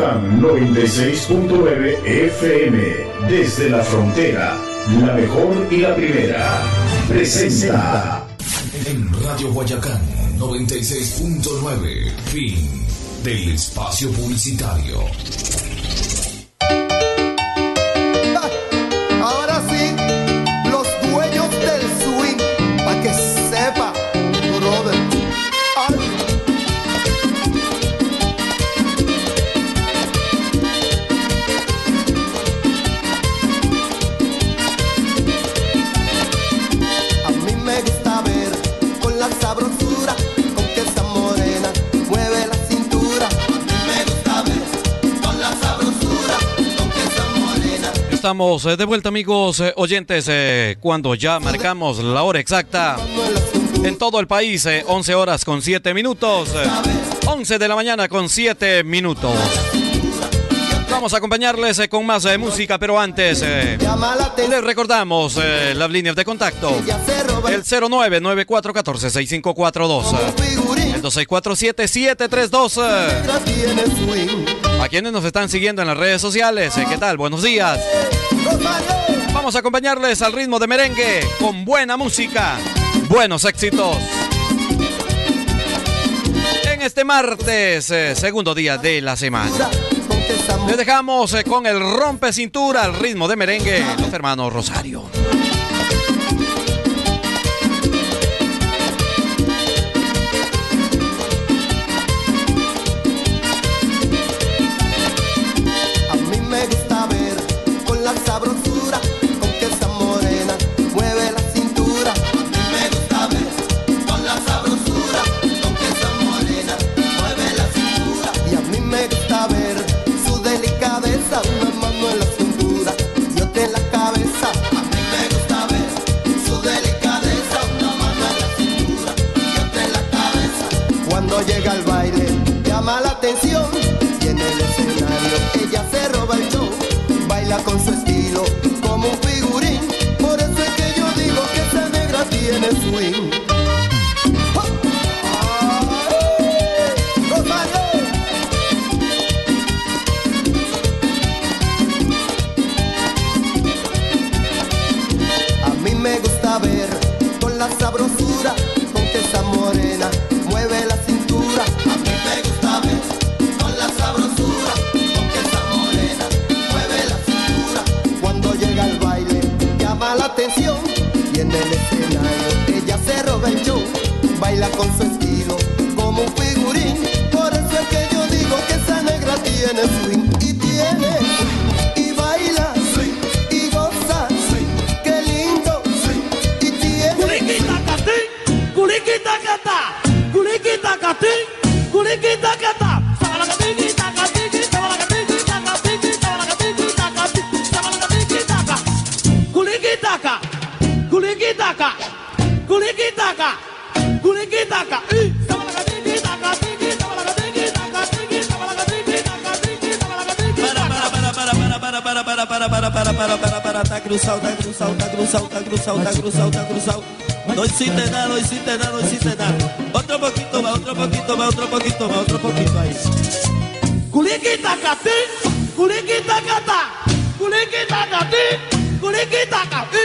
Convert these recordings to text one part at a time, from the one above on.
Guayacán 96.9 FM. Desde la frontera, la mejor y la primera. Presenta. En Radio Guayacán 96.9. Fin del espacio publicitario. Ahora sí, los dueños del swing, pa' que sepa, brother. Ay. A mí me gusta ver con la sabrosura con que esa morena mueve la cintura. A mí me gusta ver con la sabrosura con que esa morena. Estamos de vuelta, amigos oyentes, cuando ya marcamos la hora exacta en todo el país, 11 horas con 7 minutos, 11 de la mañana con 7 minutos. Vamos a acompañarles con más música, pero antes les recordamos las líneas de contacto: el 0994146542, el 2647-732. A quienes nos están siguiendo en las redes sociales, ¿qué tal? Buenos días. Vamos a acompañarles al ritmo de merengue con buena música, buenos éxitos. En este martes, segundo día de la semana, les dejamos con el rompe cintura al ritmo de merengue, los hermanos Rosario. A mí me gusta ver con la sabrosura con que esa morena mueve la cintura. A mí me gusta ver con la sabrosura con que esa morena mueve la cintura. Y a mí me gusta ver su delicadeza, una mano en la cintura y otra en la cabeza. A mí me gusta ver su delicadeza, una mano en la cintura y otra en la cabeza. Cuando llega al baile llama la atención y en el escenario ella se roba el show. Baila con su estilo como un figurín, por eso es que yo digo que esa negra tiene swing. A mí me gusta ver con la sabrosura con que esa morena mueve la cintura. A mí me gusta ver con la sabrosura con que esa morena mueve la cintura. Cuando llega al baile llama la atención y en el escenario ella se roba el show. Baila con su estilo como un figurín, por eso es que yo digo que esa negra tiene swing. Y tiene y baila y goza, qué lindo. Y tiene Para, tá cruzado. No hiciste nada. Otro poquito más ahí. Culiquita cati, culiquita cata, culiquita cati, culiquita cati.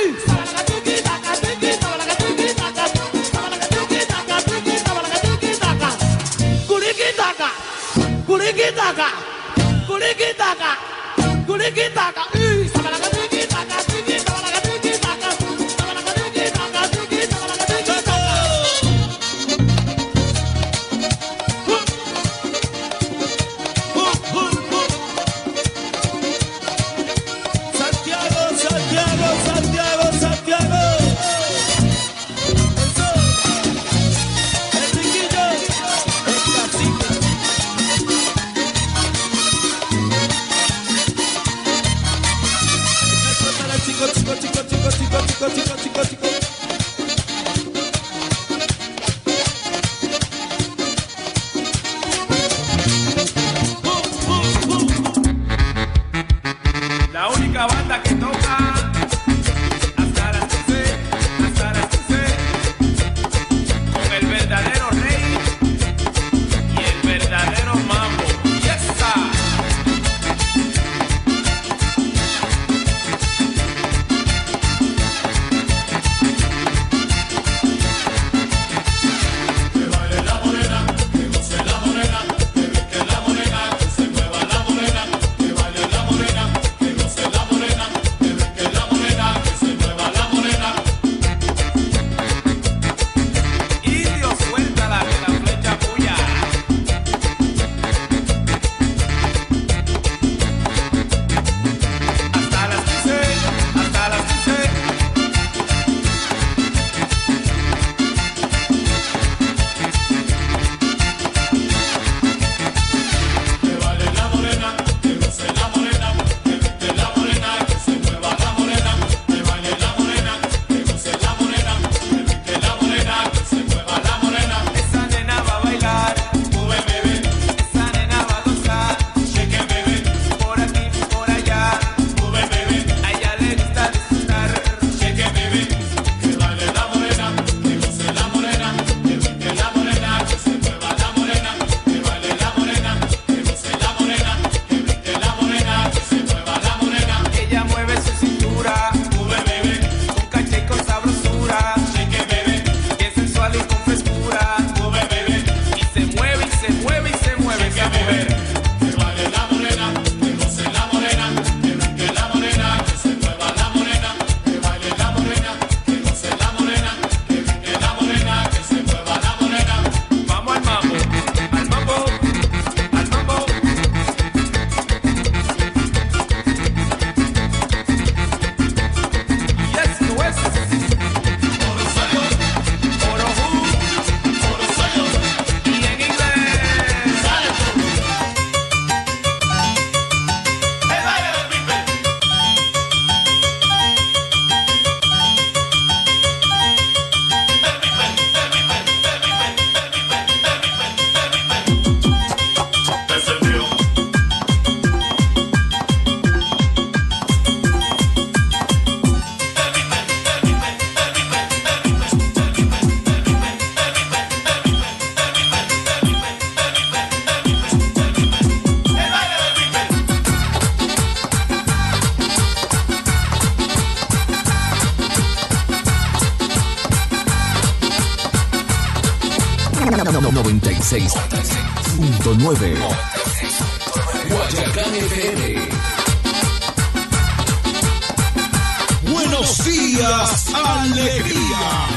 96.9 Guayacán FM. Buenos días, alegría.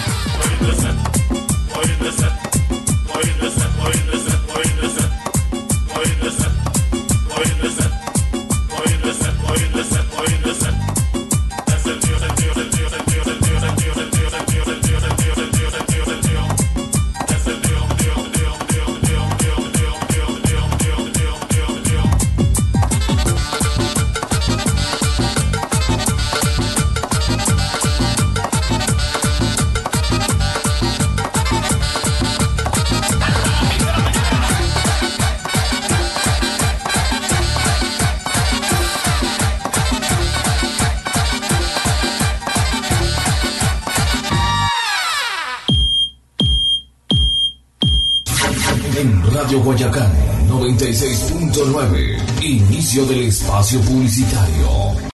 Radio Guayacán 96.9. Inicio del espacio publicitario.